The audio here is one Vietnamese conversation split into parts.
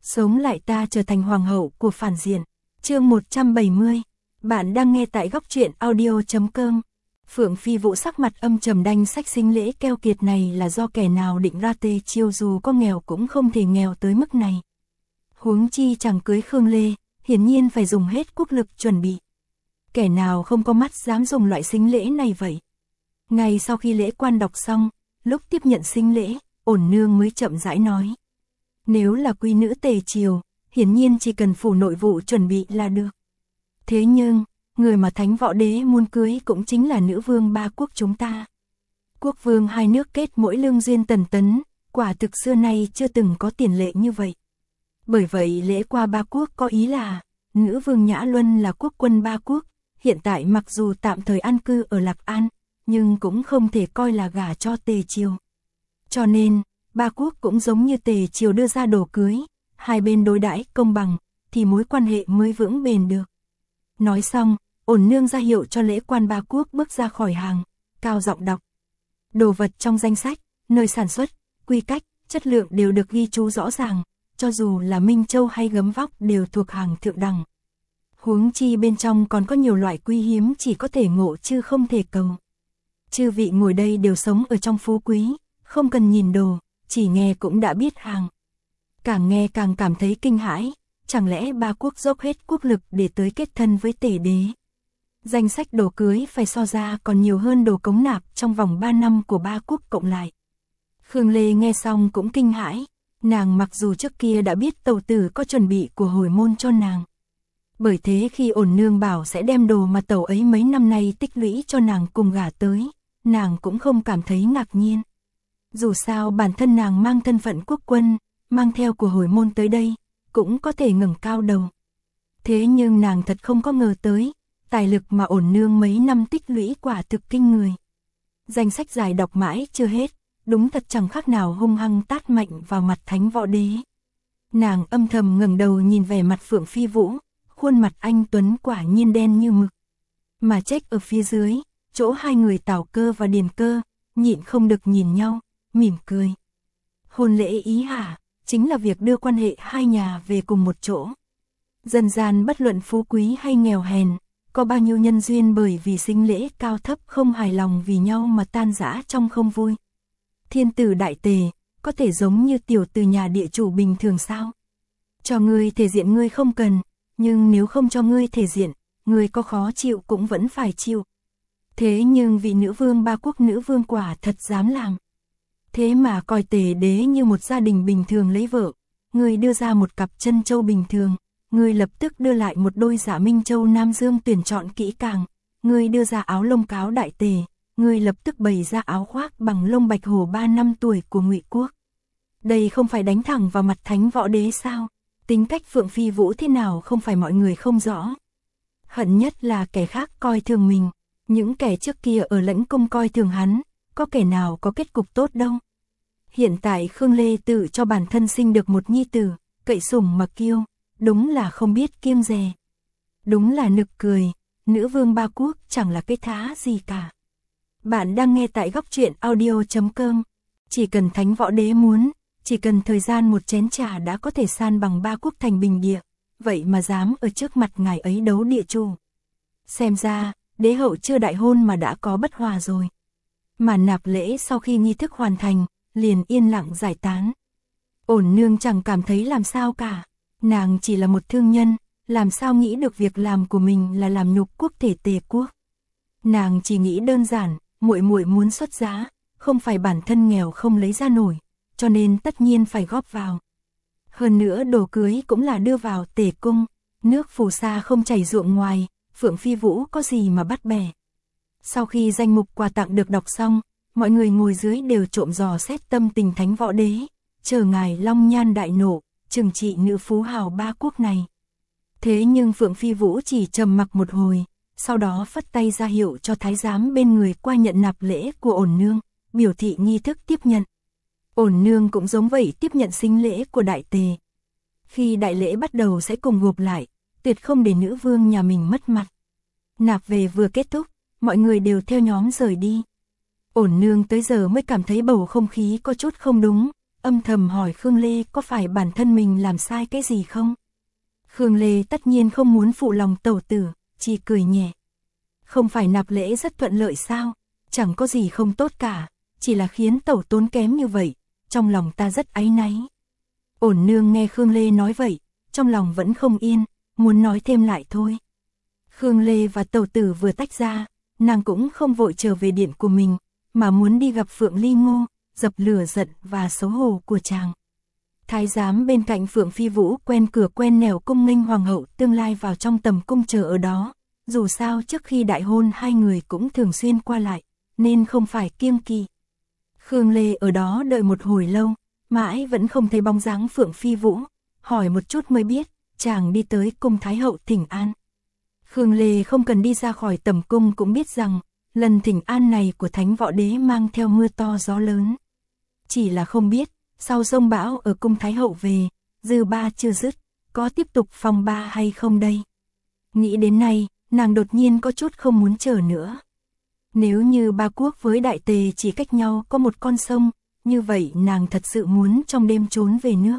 Sống lại ta trở thành hoàng hậu của phản diện. Chương 170. Bạn đang nghe tại góc truyện audio.com. Phượng Phi Vũ sắc mặt âm trầm đanh sách sinh lễ keo kiệt này là do kẻ nào định ra tê chiêu, dù có nghèo cũng không thể nghèo tới mức này. Huống chi chẳng cưới Khương Lê, hiển nhiên phải dùng hết quốc lực chuẩn bị. Kẻ nào không có mắt dám dùng loại sinh lễ này vậy? Ngay sau khi lễ quan đọc xong, lúc tiếp nhận sinh lễ, Ổn Nương mới chậm rãi nói. Nếu là quý nữ tề triều, hiển nhiên chỉ cần phủ nội vụ chuẩn bị là được. Thế nhưng, người mà Thánh Võ Đế muốn cưới cũng chính là nữ vương ba quốc chúng ta. Quốc vương hai nước kết mỗi lương duyên tần tấn, quả thực xưa nay chưa từng có tiền lệ như vậy. Bởi vậy lễ qua ba quốc có ý là, nữ vương Nhã Luân là quốc quân ba quốc, hiện tại mặc dù tạm thời an cư ở Lạc An, nhưng cũng không thể coi là gả cho tề triều. Cho nên, ba quốc cũng giống như tề triều đưa ra đồ cưới, hai bên đối đãi công bằng, thì mối quan hệ mới vững bền được. Nói xong, Ổn Nương ra hiệu cho lễ quan ba quốc bước ra khỏi hàng, cao giọng đọc. Đồ vật trong danh sách, nơi sản xuất, quy cách, chất lượng đều được ghi chú rõ ràng, cho dù là Minh Châu hay gấm vóc đều thuộc hàng thượng đẳng. Huống chi bên trong còn có nhiều loại quý hiếm chỉ có thể ngộ chứ không thể cầu. Chư vị ngồi đây đều sống ở trong phú quý, không cần nhìn đồ, chỉ nghe cũng đã biết hàng. Càng nghe càng cảm thấy kinh hãi, chẳng lẽ ba quốc dốc hết quốc lực để tới kết thân với tể đế. Danh sách đồ cưới phải so ra còn nhiều hơn đồ cống nạp trong vòng 3 năm của ba quốc cộng lại. Khương Lê nghe xong cũng kinh hãi, nàng mặc dù trước kia đã biết tẩu tử có chuẩn bị của hồi môn cho nàng. Bởi thế khi Ổn Nương bảo sẽ đem đồ mà tẩu ấy mấy năm nay tích lũy cho nàng cùng gả tới, nàng cũng không cảm thấy ngạc nhiên. Dù sao bản thân nàng mang thân phận quốc quân, mang theo của hồi môn tới đây, cũng có thể ngẩng cao đầu. Thế nhưng nàng thật không có ngờ tới, tài lực mà Ổn Nương mấy năm tích lũy quả thực kinh người. Danh sách dài đọc mãi chưa hết, đúng thật chẳng khác nào hung hăng tát mạnh vào mặt Thánh Võ Đế. Nàng âm thầm ngẩng đầu nhìn vẻ mặt Phượng Phi Vũ, khuôn mặt anh tuấn quả nhiên đen như mực. Mà trách ở phía dưới, chỗ hai người Tào Cơ và Điền Cơ, nhịn không được nhìn nhau, mỉm cười. Hôn lễ ý hả, chính là việc đưa quan hệ hai nhà về cùng một chỗ. Dần gian bất luận phú quý hay nghèo hèn, có bao nhiêu nhân duyên bởi vì sinh lễ cao thấp không hài lòng vì nhau mà tan rã trong không vui. Thiên tử đại tề, có thể giống như tiểu từ nhà địa chủ bình thường sao? Cho ngươi thể diện ngươi không cần, nhưng nếu không cho ngươi thể diện, ngươi có khó chịu cũng vẫn phải chịu. Thế nhưng vị nữ vương ba quốc nữ vương quả thật dám làm. Thế mà coi tề đế như một gia đình bình thường lấy vợ, ngươi đưa ra một cặp chân châu bình thường, ngươi lập tức đưa lại một đôi giả Minh Châu Nam Dương tuyển chọn kỹ càng, ngươi đưa ra áo lông cáo đại tề, ngươi lập tức bày ra áo khoác bằng lông bạch hổ 3 năm tuổi của Ngụy quốc. Đây không phải đánh thẳng vào mặt Thánh Võ Đế sao? Tính cách Phượng Phi Vũ thế nào không phải mọi người không rõ. Hận nhất là kẻ khác coi thường mình, những kẻ trước kia ở Lãnh Cung coi thường hắn, có kẻ nào có kết cục tốt đâu. Hiện tại Khương Lê tự cho bản thân sinh được một nhi tử, cậy sủng mà kiêu, đúng là không biết kiêng dè. Đúng là nực cười, nữ vương ba quốc chẳng là cái thá gì cả. Bạn đang nghe tại góc truyện audio.com. Chỉ cần Thánh Võ Đế muốn, chỉ cần thời gian một chén trà đã có thể san bằng ba quốc thành bình địa, vậy mà dám ở trước mặt ngài ấy đấu địa chủ. Xem ra, đế hậu chưa đại hôn mà đã có bất hòa rồi. Màn nạp lễ sau khi nghi thức hoàn thành, liền yên lặng giải tán. Ổn Nương chẳng cảm thấy làm sao cả, nàng chỉ là một thương nhân, làm sao nghĩ được việc làm của mình là làm nhục quốc thể tề quốc. Nàng chỉ nghĩ đơn giản, muội muội muốn xuất giá, không phải bản thân nghèo không lấy ra nổi, cho nên tất nhiên phải góp vào. Hơn nữa đồ cưới cũng là đưa vào tề cung, nước phù sa không chảy ruộng ngoài, Phượng Phi Vũ có gì mà bắt bẻ. Sau khi danh mục quà tặng được đọc xong, mọi người ngồi dưới đều trộm dò xét tâm tình Thánh Võ Đế, chờ ngài long nhan đại nộ, trừng trị nữ phú hào ba quốc này. Thế nhưng Phượng Phi Vũ chỉ trầm mặc một hồi, sau đó phất tay ra hiệu cho thái giám bên người qua nhận nạp lễ của Ổn Nương, biểu thị nghi thức tiếp nhận. Ổn Nương cũng giống vậy tiếp nhận sinh lễ của đại tề. Khi đại lễ bắt đầu sẽ cùng gộp lại, tuyệt không để nữ vương nhà mình mất mặt. Nạp về vừa kết thúc, mọi người đều theo nhóm rời đi. Ổn Nương tới giờ mới cảm thấy bầu không khí có chút không đúng, âm thầm hỏi Khương Lê có phải bản thân mình làm sai cái gì không? Khương Lê tất nhiên không muốn phụ lòng tẩu tử, chỉ cười nhẹ. Không phải nạp lễ rất thuận lợi sao? Chẳng có gì không tốt cả, chỉ là khiến tẩu tốn kém như vậy, trong lòng ta rất áy náy. Ổn nương nghe Khương Lê nói vậy, trong lòng vẫn không yên, muốn nói thêm lại thôi. Khương Lê và tẩu tử vừa tách ra, nàng cũng không vội trở về điện của mình, mà muốn đi gặp Phượng Ly Ngô, dập lửa giận và xấu hổ của chàng. Thái giám bên cạnh Phượng Phi Vũ quen cửa quen nẻo cung nghênh hoàng hậu tương lai vào trong tầm cung chờ ở đó, dù sao trước khi đại hôn hai người cũng thường xuyên qua lại, nên không phải kiêng kỵ. Khương Lê ở đó đợi một hồi lâu, mãi vẫn không thấy bóng dáng Phượng Phi Vũ, hỏi một chút mới biết, chàng đi tới cung Thái hậu thỉnh an. Khương Lê không cần đi ra khỏi tầm cung cũng biết rằng, lần thỉnh an này của Thánh Võ Đế mang theo mưa to gió lớn. Chỉ là không biết, sau giông bão ở cung Thái hậu về, dư ba chưa dứt, có tiếp tục phong ba hay không đây? Nghĩ đến nay, nàng đột nhiên có chút không muốn chờ nữa. Nếu như Ba Quốc với Đại Tề chỉ cách nhau có một con sông, như vậy nàng thật sự muốn trong đêm trốn về nước.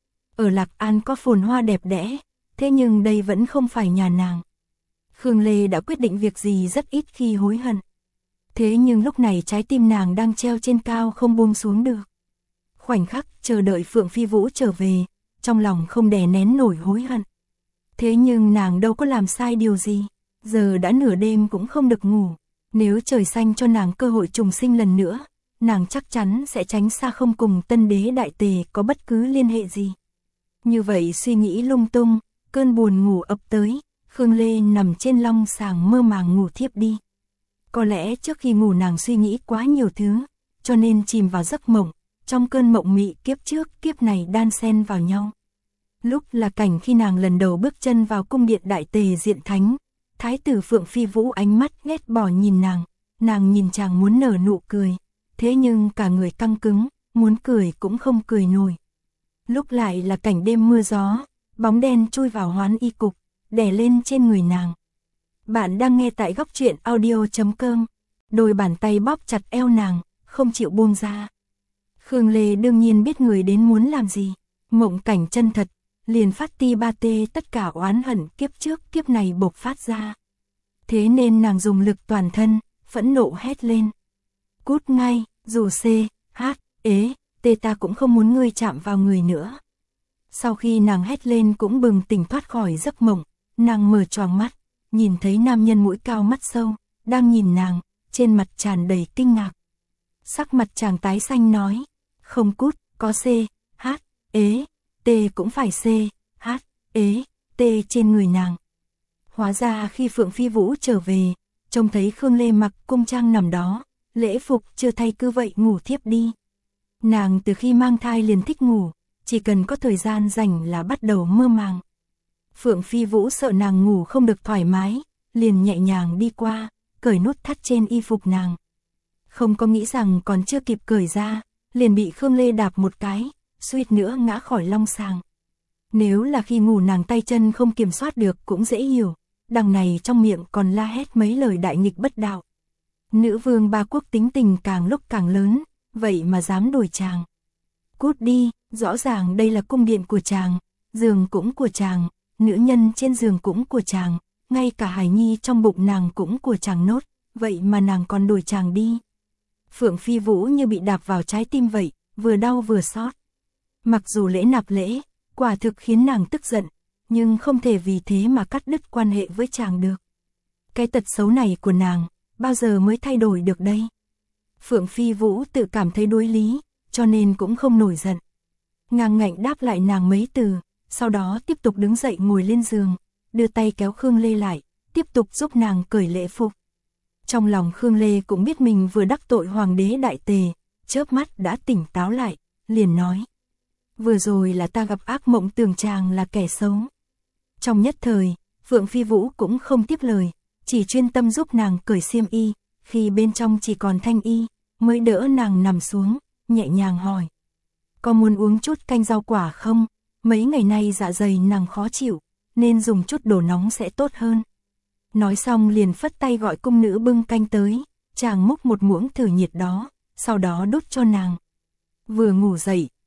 Ở Lạc An có phồn hoa đẹp đẽ, thế nhưng đây vẫn không phải nhà nàng. Khương Lê đã quyết định việc gì rất ít khi hối hận. Thế nhưng lúc này trái tim nàng đang treo trên cao không buông xuống được. Khoảnh khắc chờ đợi Phượng Phi Vũ trở về, trong lòng không đè nén nổi hối hận. Thế nhưng nàng đâu có làm sai điều gì, giờ đã nửa đêm cũng không được ngủ. Nếu trời xanh cho nàng cơ hội trùng sinh lần nữa, nàng chắc chắn sẽ tránh xa không cùng Tân Đế Đại Tề có bất cứ liên hệ gì. Như vậy suy nghĩ lung tung, cơn buồn ngủ ập tới, Khương Lê nằm trên long sàng mơ màng ngủ thiếp đi. Có lẽ trước khi ngủ nàng suy nghĩ quá nhiều thứ, cho nên chìm vào giấc mộng, trong cơn mộng mị kiếp trước kiếp này đan xen vào nhau. Lúc là cảnh khi nàng lần đầu bước chân vào cung điện Đại Tề Diện Thánh, Thái tử Phượng Phi Vũ ánh mắt ghét bỏ nhìn nàng nhìn chàng muốn nở nụ cười, thế nhưng cả người căng cứng, muốn cười cũng không cười nổi. Lúc lại là cảnh đêm mưa gió, bóng đen chui vào hoán y cục, đè lên trên người nàng. Bạn đang nghe tại Góc Truyện Audio.com, đôi bàn tay bóp chặt eo nàng, không chịu buông ra. Khương Lê đương nhiên biết người đến muốn làm gì, mộng cảnh chân thật, liền phát ti ba tê tất cả oán hận kiếp trước kiếp này bộc phát ra. Thế nên nàng dùng lực toàn thân, phẫn nộ hét lên. Cút ngay, dù C, H, ế, tê ta cũng không muốn ngươi chạm vào người nữa. Sau khi nàng hét lên cũng bừng tỉnh thoát khỏi giấc mộng, nàng mở choàng mắt, nhìn thấy nam nhân mũi cao mắt sâu, đang nhìn nàng, trên mặt tràn đầy kinh ngạc. Sắc mặt chàng tái xanh nói, không cút, có C, H, ế, T cũng phải C, H, ế, T trên người nàng. Hóa ra khi Phượng Phi Vũ trở về, trông thấy Khương Lê mặc cung trang nằm đó, lễ phục chưa thay cứ vậy ngủ thiếp đi. Nàng từ khi mang thai liền thích ngủ, chỉ cần có thời gian rảnh là bắt đầu mơ màng. Phượng Phi Vũ sợ nàng ngủ không được thoải mái, liền nhẹ nhàng đi qua, cởi nút thắt trên y phục nàng. Không có nghĩ rằng còn chưa kịp cởi ra, liền bị Khương Lê đạp một cái, suýt nữa ngã khỏi long sàng. Nếu là khi ngủ nàng tay chân không kiểm soát được cũng dễ hiểu, đằng này trong miệng còn la hét mấy lời đại nghịch bất đạo. Nữ vương Ba Quốc tính tình càng lúc càng lớn, vậy mà dám đuổi chàng. Cút đi, rõ ràng đây là cung điện của chàng, giường cũng của chàng, nữ nhân trên giường cũng của chàng, ngay cả hài nhi trong bụng nàng cũng của chàng nốt, vậy mà nàng còn đuổi chàng đi. Phượng Phi Vũ như bị đạp vào trái tim vậy, vừa đau vừa xót. Mặc dù lễ nạp lễ, quả thực khiến nàng tức giận, nhưng không thể vì thế mà cắt đứt quan hệ với chàng được. Cái tật xấu này của nàng, bao giờ mới thay đổi được đây? Phượng Phi Vũ tự cảm thấy đối lý, cho nên cũng không nổi giận. Ngang ngạnh đáp lại nàng mấy từ, sau đó tiếp tục đứng dậy ngồi lên giường, đưa tay kéo Khương Lê lại, tiếp tục giúp nàng cởi lễ phục. Trong lòng Khương Lê cũng biết mình vừa đắc tội Hoàng đế Đại Tề, chớp mắt đã tỉnh táo lại, liền nói. Vừa rồi là ta gặp ác mộng tưởng chàng là kẻ xấu. Trong nhất thời, Phượng Phi Vũ cũng không tiếp lời, chỉ chuyên tâm giúp nàng cởi xiêm y, khi bên trong chỉ còn thanh y, mới đỡ nàng nằm xuống, nhẹ nhàng hỏi. Có muốn uống chút canh rau quả không? Mấy ngày nay dạ dày nàng khó chịu, nên dùng chút đồ nóng sẽ tốt hơn. Nói xong liền phất tay gọi cung nữ bưng canh tới, chàng múc một muỗng thử nhiệt đó, sau đó đút cho nàng. Vừa ngủ dậy,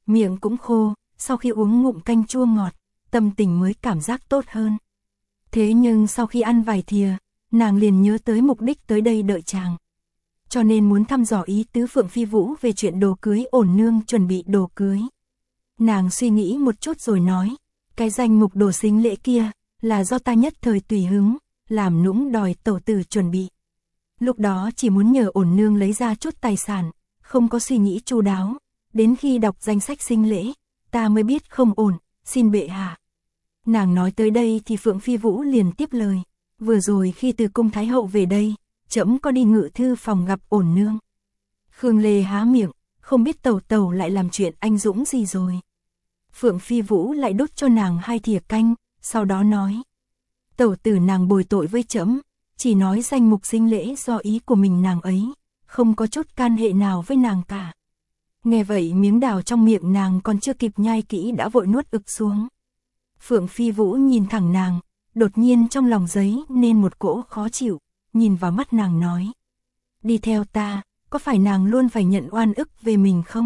miệng cũng khô, sau khi uống ngụm canh chua ngọt, tâm tình mới cảm giác tốt hơn. Thế nhưng sau khi ăn vài thìa, nàng liền nhớ tới mục đích tới đây đợi chàng. Cho nên muốn thăm dò ý tứ Phượng Phi Vũ về chuyện đồ cưới ổn nương chuẩn bị đồ cưới. Nàng suy nghĩ một chút rồi nói, cái danh mục đồ sính lễ kia, là do ta nhất thời tùy hứng, làm nũng đòi tẩu tử chuẩn bị. Lúc đó chỉ muốn nhờ ổn nương lấy ra chút tài sản, không có suy nghĩ chu đáo, đến khi đọc danh sách sính lễ, ta mới biết không ổn, xin bệ hạ. Nàng nói tới đây thì Phượng Phi Vũ liền tiếp lời, vừa rồi khi từ cung Thái hậu về đây, trẫm có đi ngự thư phòng gặp ổn nương. Khương Lê há miệng, không biết tẩu tẩu lại làm chuyện anh dũng gì rồi. Phượng Phi Vũ lại đút cho nàng 2 thìa canh, sau đó nói, tẩu tử nàng bồi tội với trẫm, chỉ nói danh mục sính lễ do ý của mình nàng ấy, không có chút can hệ nào với nàng cả. Nghe vậy miếng đào trong miệng nàng còn chưa kịp nhai kỹ đã vội nuốt ực xuống. Phượng Phi Vũ nhìn thẳng nàng, đột nhiên trong lòng giấy nên một cỗ khó chịu, nhìn vào mắt nàng nói, đi theo ta, có phải nàng luôn phải nhận oan ức về mình không?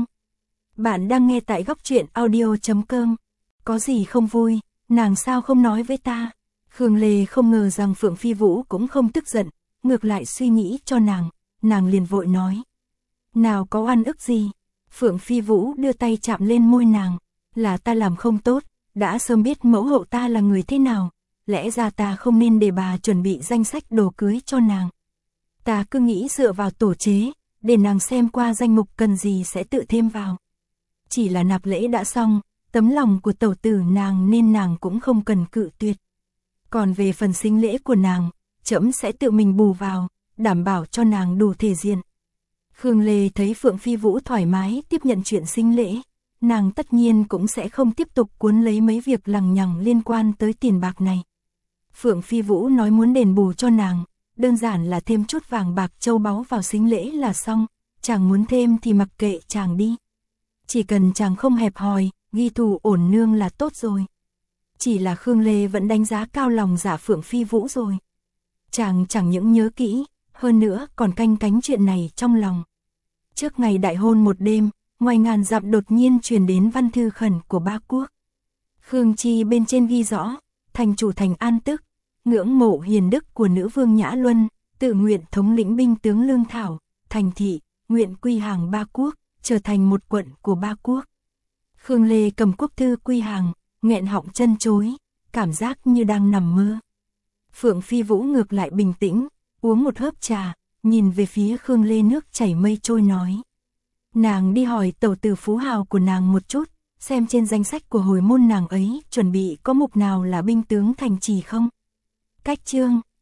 Bạn đang nghe tại góc truyện audio.com, có gì không vui, nàng sao không nói với ta? Khương Lê không ngờ rằng Phượng Phi Vũ cũng không tức giận, ngược lại suy nghĩ cho nàng liền vội nói, nào có oan ức gì? Phượng Phi Vũ đưa tay chạm lên môi nàng, là ta làm không tốt, đã sớm biết mẫu hậu ta là người thế nào, lẽ ra ta không nên để bà chuẩn bị danh sách đồ cưới cho nàng. Ta cứ nghĩ dựa vào tổ chế, để nàng xem qua danh mục cần gì sẽ tự thêm vào. Chỉ là nạp lễ đã xong, tấm lòng của tẩu tử nàng nên nàng cũng không cần cự tuyệt. Còn về phần sính lễ của nàng, trẫm sẽ tự mình bù vào, đảm bảo cho nàng đủ thể diện. Khương Lê thấy Phượng Phi Vũ thoải mái tiếp nhận chuyện sính lễ, nàng tất nhiên cũng sẽ không tiếp tục cuốn lấy mấy việc lằng nhằng liên quan tới tiền bạc này. Phượng Phi Vũ nói muốn đền bù cho nàng, đơn giản là thêm chút vàng bạc châu báu vào sính lễ là xong, chàng muốn thêm thì mặc kệ chàng đi. Chỉ cần chàng không hẹp hòi, ghi thù ổn nương là tốt rồi. Chỉ là Khương Lê vẫn đánh giá cao lòng dạ Phượng Phi Vũ rồi. Chàng chẳng những nhớ kỹ, hơn nữa còn canh cánh chuyện này trong lòng. Trước ngày đại hôn một đêm, ngoài ngàn dặm đột nhiên truyền đến văn thư khẩn của ba quốc. Khương Chi bên trên ghi rõ, thành chủ thành An Tức, ngưỡng mộ hiền đức của nữ vương Nhã Luân, tự nguyện thống lĩnh binh tướng Lương Thảo, thành thị, nguyện quy hàng ba quốc, trở thành một quận của ba quốc. Khương Lê cầm quốc thư quy hàng, nghẹn họng chân chối, cảm giác như đang nằm mơ. Phượng Phi Vũ ngược lại bình tĩnh, uống một hớp trà, nhìn về phía Khương Lê nước chảy mây trôi nói. Nàng đi hỏi tẩu tử phú hào của nàng một chút, xem trên danh sách của hồi môn nàng ấy chuẩn bị có mục nào là binh tướng thành trì không? Cách chương